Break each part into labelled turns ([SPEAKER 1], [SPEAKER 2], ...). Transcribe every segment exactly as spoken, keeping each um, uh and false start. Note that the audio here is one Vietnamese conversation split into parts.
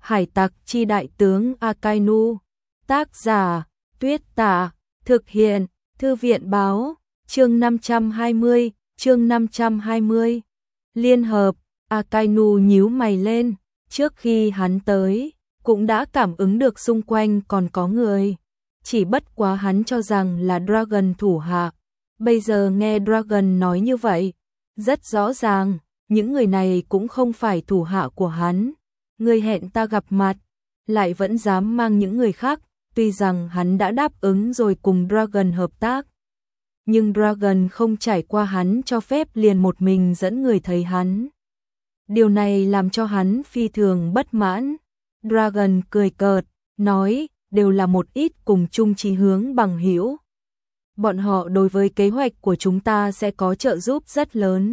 [SPEAKER 1] Hải tặc chi đại tướng Akainu. Tác giả Tuyết Tả. Thực hiện Thư viện Báo. Chương năm trăm hai mươi. Chương năm trăm hai mươi. Liên hợp. Akainu nhíu mày lên. Trước khi hắn tới, cũng đã cảm ứng được xung quanh còn có người. Chỉ bất quá hắn cho rằng là Dragon thủ hạ. Bây giờ nghe Dragon nói như vậy, rất rõ ràng, những người này cũng không phải thủ hạ của hắn. Người hẹn ta gặp mặt, lại vẫn dám mang những người khác, tuy rằng hắn đã đáp ứng rồi cùng Dragon hợp tác. Nhưng Dragon không trải qua hắn cho phép liền một mình dẫn người thấy hắn. Điều này làm cho hắn phi thường bất mãn. Dragon cười cợt, nói, đều là một ít cùng chung chí hướng bằng hữu. Bọn họ đối với kế hoạch của chúng ta sẽ có trợ giúp rất lớn.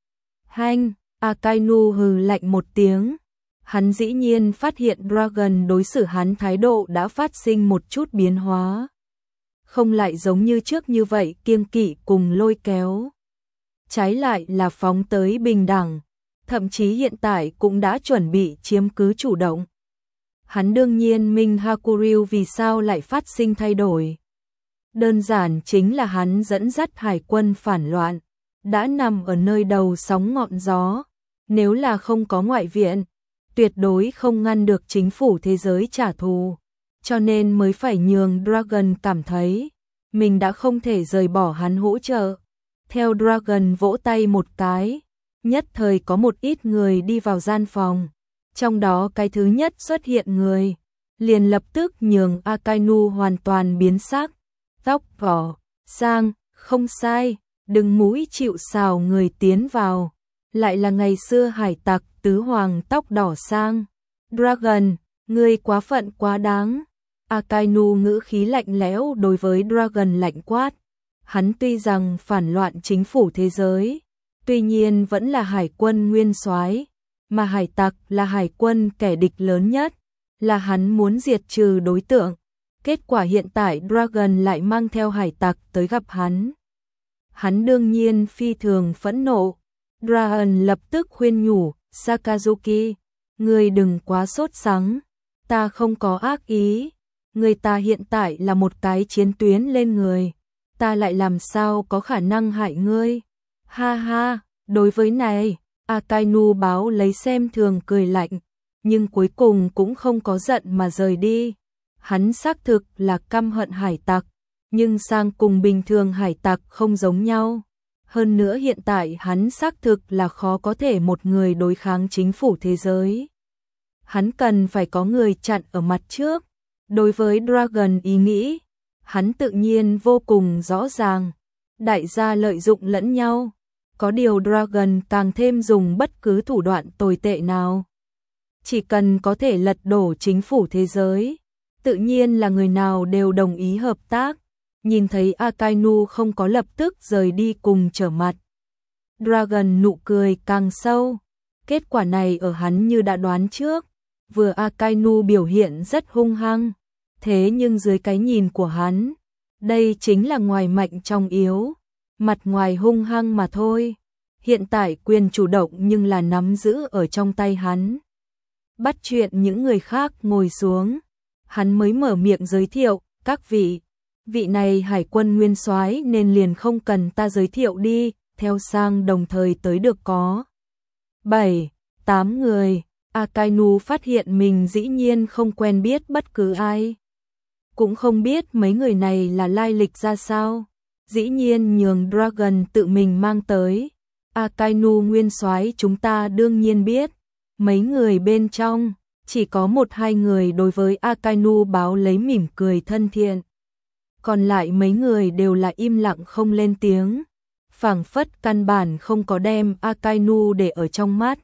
[SPEAKER 1] Hanh, Akainu hừ lạnh một tiếng. Hắn dĩ nhiên phát hiện Dragon đối xử hắn thái độ đã phát sinh một chút biến hóa. Không lại giống như trước như vậy kiêng kỵ cùng lôi kéo. Trái lại là phóng tới bình đẳng. Thậm chí hiện tại cũng đã chuẩn bị chiếm cứ chủ động. Hắn đương nhiên minh Hakuryu vì sao lại phát sinh thay đổi. Đơn giản chính là hắn dẫn dắt hải quân phản loạn, đã nằm ở nơi đầu sóng ngọn gió. Nếu là không có ngoại viện, tuyệt đối không ngăn được chính phủ thế giới trả thù. Cho nên mới phải nhường Dragon cảm thấy mình đã không thể rời bỏ hắn hỗ trợ. Theo Dragon vỗ tay một cái, nhất thời có một ít người đi vào gian phòng. Trong đó cái thứ nhất xuất hiện người, liền lập tức nhường Akainu hoàn toàn biến sắc. Tóc vỏ, sang, không sai, đừng mũi chịu sào người tiến vào. Lại là ngày xưa hải tặc tứ hoàng tóc đỏ sang. Dragon, ngươi quá phận quá đáng. Akainu ngữ khí lạnh lẽo đối với Dragon lạnh quát. Hắn tuy rằng phản loạn chính phủ thế giới, tuy nhiên vẫn là hải quân nguyên soái, mà hải tặc là hải quân kẻ địch lớn nhất, là hắn muốn diệt trừ đối tượng. Kết quả hiện tại Dragon lại mang theo hải tặc tới gặp hắn. Hắn đương nhiên phi thường phẫn nộ. Dragon lập tức khuyên nhủ, Sakazuki, ngươi đừng quá sốt sắng, ta không có ác ý. Người ta hiện tại là một cái chiến tuyến lên người, ta lại làm sao có khả năng hại ngươi. Ha ha, đối với này, Akainu báo lấy xem thường cười lạnh, nhưng cuối cùng cũng không có giận mà rời đi. Hắn xác thực là căm hận hải tặc, nhưng sang cùng bình thường hải tặc không giống nhau. Hơn nữa hiện tại hắn xác thực là khó có thể một người đối kháng chính phủ thế giới. Hắn cần phải có người chặn ở mặt trước. Đối với Dragon ý nghĩ, hắn tự nhiên vô cùng rõ ràng. Đại gia lợi dụng lẫn nhau. Có điều Dragon càng thêm dùng bất cứ thủ đoạn tồi tệ nào. Chỉ cần có thể lật đổ chính phủ thế giới, tự nhiên là người nào đều đồng ý hợp tác. Nhìn thấy Akainu không có lập tức rời đi cùng trở mặt, Dragon nụ cười càng sâu. Kết quả này ở hắn như đã đoán trước. Vừa Akainu biểu hiện rất hung hăng, thế nhưng dưới cái nhìn của hắn, đây chính là ngoài mạnh trong yếu, mặt ngoài hung hăng mà thôi. Hiện tại quyền chủ động nhưng là nắm giữ ở trong tay hắn. Bắt chuyện những người khác ngồi xuống, hắn mới mở miệng giới thiệu, các vị, vị này hải quân nguyên soái nên liền không cần ta giới thiệu đi, theo sang đồng thời tới được có bảy, tám người. Akainu phát hiện mình dĩ nhiên không quen biết bất cứ ai. Cũng không biết mấy người này là lai lịch ra sao. Dĩ nhiên nhường Dragon tự mình mang tới. Akainu nguyên soái chúng ta đương nhiên biết. Mấy người bên trong, chỉ có một hai người đối với Akainu báo lấy mỉm cười thân thiện. Còn lại mấy người đều là im lặng không lên tiếng. Phảng phất căn bản không có đem Akainu để ở trong mắt.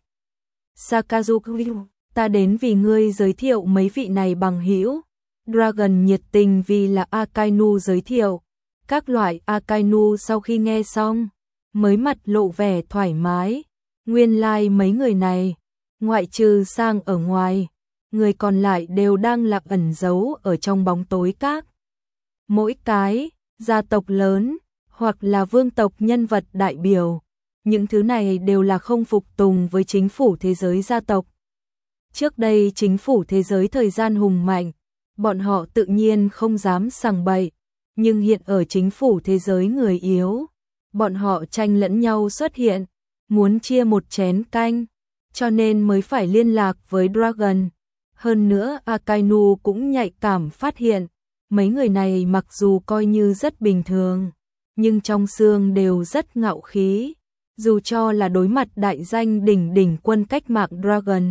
[SPEAKER 1] Sakazuki, ta đến vì ngươi giới thiệu mấy vị này bằng hữu. Dragon nhiệt tình vì là Akainu giới thiệu. Các loại Akainu sau khi nghe xong, mới mặt lộ vẻ thoải mái. Nguyên lai like mấy người này, ngoại trừ sang ở ngoài, người còn lại đều đang lạc ẩn giấu ở trong bóng tối các. Mỗi cái, gia tộc lớn, hoặc là vương tộc nhân vật đại biểu. Những thứ này đều là không phục tùng với chính phủ thế giới gia tộc. Trước đây chính phủ thế giới thời gian hùng mạnh, bọn họ tự nhiên không dám sằng bậy, nhưng hiện ở chính phủ thế giới người yếu, bọn họ tranh lẫn nhau xuất hiện, muốn chia một chén canh, cho nên mới phải liên lạc với Dragon. Hơn nữa Akainu cũng nhạy cảm phát hiện, mấy người này mặc dù coi như rất bình thường, nhưng trong xương đều rất ngạo khí, dù cho là đối mặt đại danh đỉnh đỉnh quân cách mạng Dragon.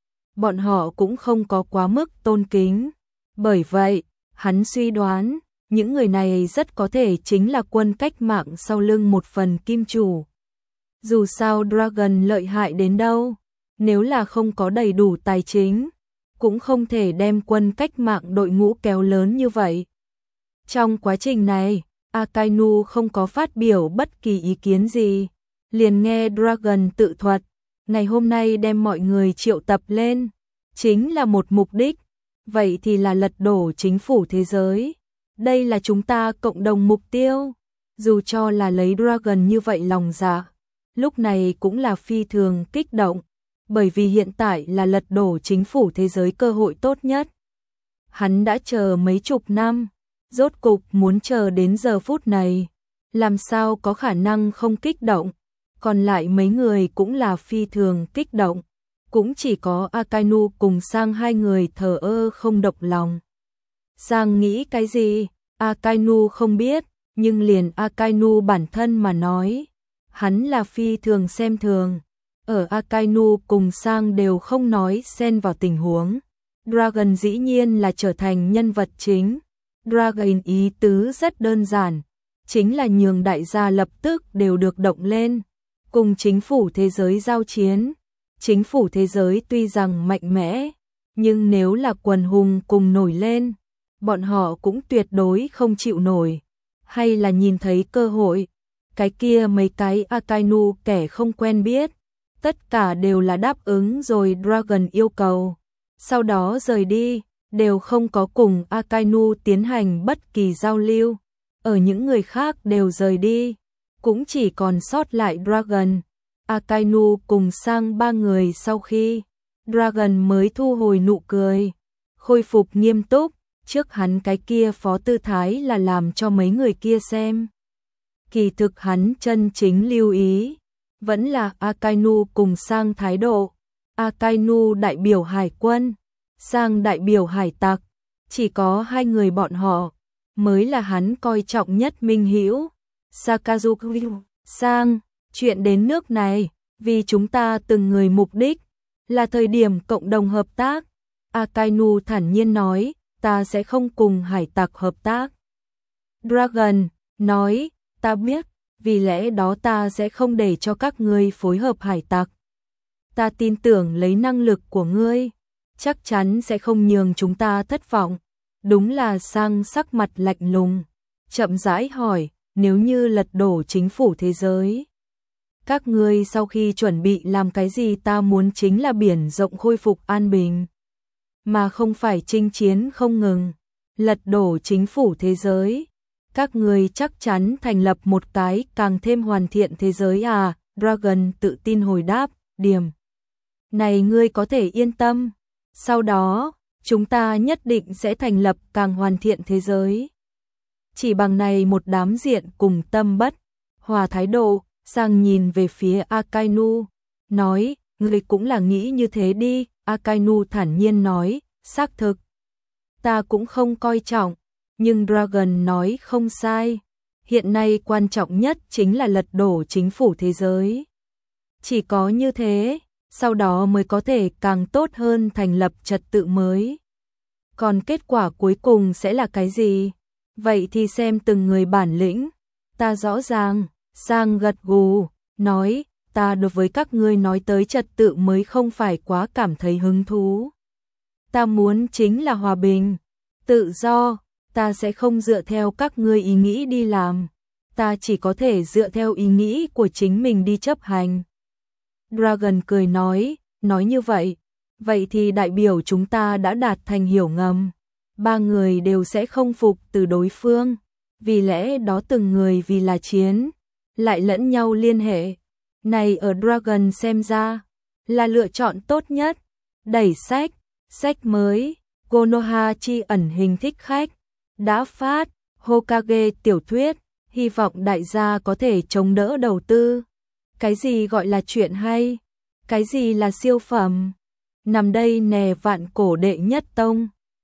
[SPEAKER 1] Bọn họ cũng không có quá mức tôn kính. Bởi vậy, hắn suy đoán, những người này rất có thể chính là quân cách mạng sau lưng một phần kim chủ. Dù sao Dragon lợi hại đến đâu, nếu là không có đầy đủ tài chính, cũng không thể đem quân cách mạng đội ngũ kéo lớn như vậy. Trong quá trình này, Akainu không có phát biểu bất kỳ ý kiến gì, liền nghe Dragon tự thuật, ngày hôm nay đem mọi người triệu tập lên, chính là một mục đích, vậy thì là lật đổ chính phủ thế giới. Đây là chúng ta cộng đồng mục tiêu. Dù cho là lấy Dragon như vậy lòng dạ, lúc này cũng là phi thường kích động, bởi vì hiện tại là lật đổ chính phủ thế giới cơ hội tốt nhất. Hắn đã chờ mấy chục năm, rốt cục muốn chờ đến giờ phút này, làm sao có khả năng không kích động, còn lại mấy người cũng là phi thường kích động, cũng chỉ có Akainu cùng Sang hai người thờ ơ không động lòng. Sang nghĩ cái gì, Akainu không biết, nhưng liền Akainu bản thân mà nói, hắn là phi thường xem thường. Ở Akainu cùng Sang đều không nói xen vào tình huống, Dragon dĩ nhiên là trở thành nhân vật chính. Dragon ý tứ rất đơn giản, chính là nhường đại gia lập tức đều được động lên, cùng chính phủ thế giới giao chiến. Chính phủ thế giới tuy rằng mạnh mẽ, nhưng nếu là quần hùng cùng nổi lên, bọn họ cũng tuyệt đối không chịu nổi. Hay là nhìn thấy cơ hội, cái kia mấy cái Akainu kẻ không quen biết, tất cả đều là đáp ứng rồi Dragon yêu cầu, sau đó rời đi, đều không có cùng Akainu tiến hành bất kỳ giao lưu. Ở những người khác đều rời đi, cũng chỉ còn sót lại Dragon, Akainu cùng Sang ba người. Sau khi Dragon mới thu hồi nụ cười, khôi phục nghiêm túc, trước hắn cái kia phó tư thái là làm cho mấy người kia xem. Kỳ thực hắn chân chính lưu ý, vẫn là Akainu cùng Sang thái độ. Akainu đại biểu hải quân, Sang đại biểu hải tặc, chỉ có hai người bọn họ mới là hắn coi trọng nhất minh hữu. Sakazuki, Sang, chuyện đến nước này, vì chúng ta từng người mục đích, là thời điểm cộng đồng hợp tác. Akainu thản nhiên nói, ta sẽ không cùng hải tặc hợp tác. Dragon nói, ta biết, vì lẽ đó ta sẽ không để cho các ngươi phối hợp hải tặc. Ta tin tưởng lấy năng lực của ngươi, chắc chắn sẽ không nhường chúng ta thất vọng. Đúng là Sang sắc mặt lạnh lùng, chậm rãi hỏi, nếu như lật đổ chính phủ thế giới, các ngươi sau khi chuẩn bị làm cái gì? Ta muốn chính là biển rộng khôi phục an bình, mà không phải chinh chiến không ngừng. Lật đổ chính phủ thế giới, các ngươi chắc chắn thành lập một cái càng thêm hoàn thiện thế giới à? Dragon tự tin hồi đáp, điểm này ngươi có thể yên tâm, sau đó chúng ta nhất định sẽ thành lập càng hoàn thiện thế giới. Chỉ bằng này một đám diện cùng tâm bất hòa thái độ. Sang nhìn về phía Akainu, nói, ngươi cũng là nghĩ như thế đi. Akainu thản nhiên nói, xác thực, ta cũng không coi trọng, nhưng Dragon nói không sai, hiện nay quan trọng nhất chính là lật đổ chính phủ thế giới. Chỉ có như thế, sau đó mới có thể càng tốt hơn thành lập trật tự mới. Còn kết quả cuối cùng sẽ là cái gì? Vậy thì xem từng người bản lĩnh. Ta rõ ràng. Sang gật gù, nói, ta đối với các ngươi nói tới trật tự mới không phải quá cảm thấy hứng thú. Ta muốn chính là hòa bình, tự do, ta sẽ không dựa theo các ngươi ý nghĩ đi làm, ta chỉ có thể dựa theo ý nghĩ của chính mình đi chấp hành. Dragon cười nói, nói như vậy, vậy thì đại biểu chúng ta đã đạt thành hiểu ngầm, ba người đều sẽ không phục từ đối phương, vì lẽ đó từng người vì là chiến, lại lẫn nhau liên hệ. Này ở Dragon xem ra, là lựa chọn tốt nhất. Đẩy sách, sách mới, Konoha chi ẩn hình thích khách, đã phát, Hokage tiểu thuyết, hy vọng đại gia có thể chống đỡ đầu tư. Cái gì gọi là chuyện hay? Cái gì là siêu phẩm? Nằm đây nè vạn cổ đệ nhất tông.